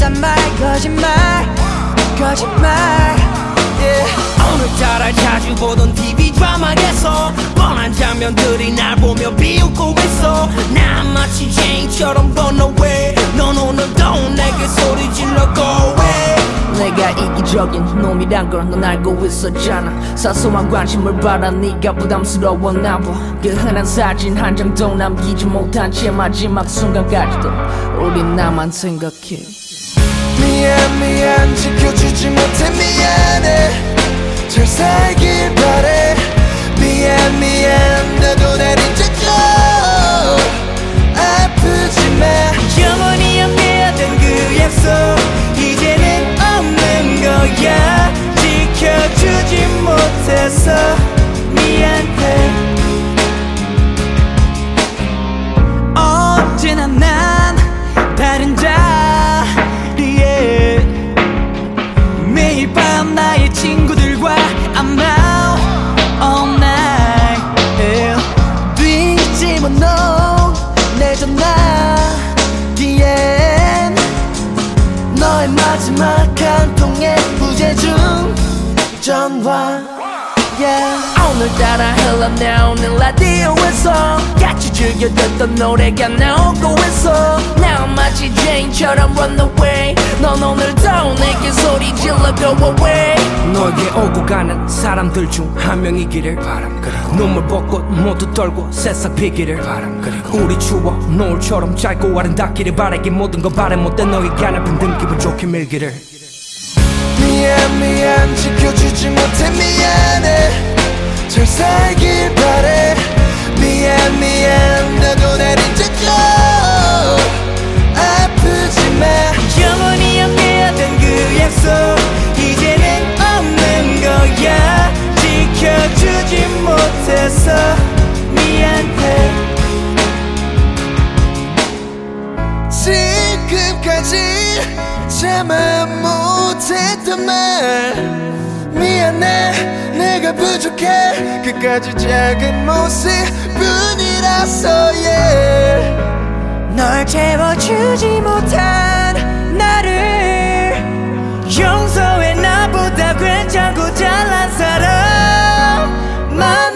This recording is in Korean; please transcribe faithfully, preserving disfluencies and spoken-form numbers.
난 말 거짓말 거짓말 yeah. 오늘따라 자주 보던 티비 드라마에서 뻔한 장면들이 날 보며 비웃고 있어. 난 마치 제인처럼 run away. 넌 오늘도 내게 소리 질러 go away. 내가 이기적인 놈이란 걸 넌 알고 있었잖아. 사소한 관심을 받아 네가 부담스러웠나 봐. 그 흔한 사진 한 장도 남기지 못한 채 마지막 순간까지도 우린 나만 생각해. 미안 미안 지켜주지 못해 미안해. 잘 살길 바래. 미안 미안 너도 날 잊어줘. 아프지 마. 영원히 함께하던 그 약속 이제는 없는 거야. 지켜주지 못해서 미안해. 언제나 난 다른 자리에 매일 밤 나의 친구들과 I'm out all night yeah. 뒤집어 놓은 내 전화기엔 너의 마지막 한 통의 부재중 전화 yeah. 오늘따라 흘러나오는 라디오에서 같이 즐겨 듣던 노래가 나오고 있어. 나 마치 제인처럼 run away. 넌 오늘도 내게 소리 질러 go away. 너에게 오고 가는 사람들 중 한 명이기를 바람. 그리고 눈물 벚꽃 모두 떨고 새싹 피기를 바람. 그리고 우리 추억 노을처럼 짧고 아름답기를 바라기. 모든 거 바래 못된 너에게 하나뿐 든 기분 좋게 밀기를. 미안 미안 지켜주지 못해 미안해. 잘 살길 바래. 미안 미안 너도 날 잊어줘. 아프지 마. 영원히 함께하던 그 약속 이제는 없는 거야. 지켜주지 못해서 미안해. 지금까지 참아 못했던 말 미안해. 내가 부족해. 끝까지 작은 모습뿐이라서 yeah. 널 채워주지 못한 나를 용서해. 나보다 괜찮고 잘난 사람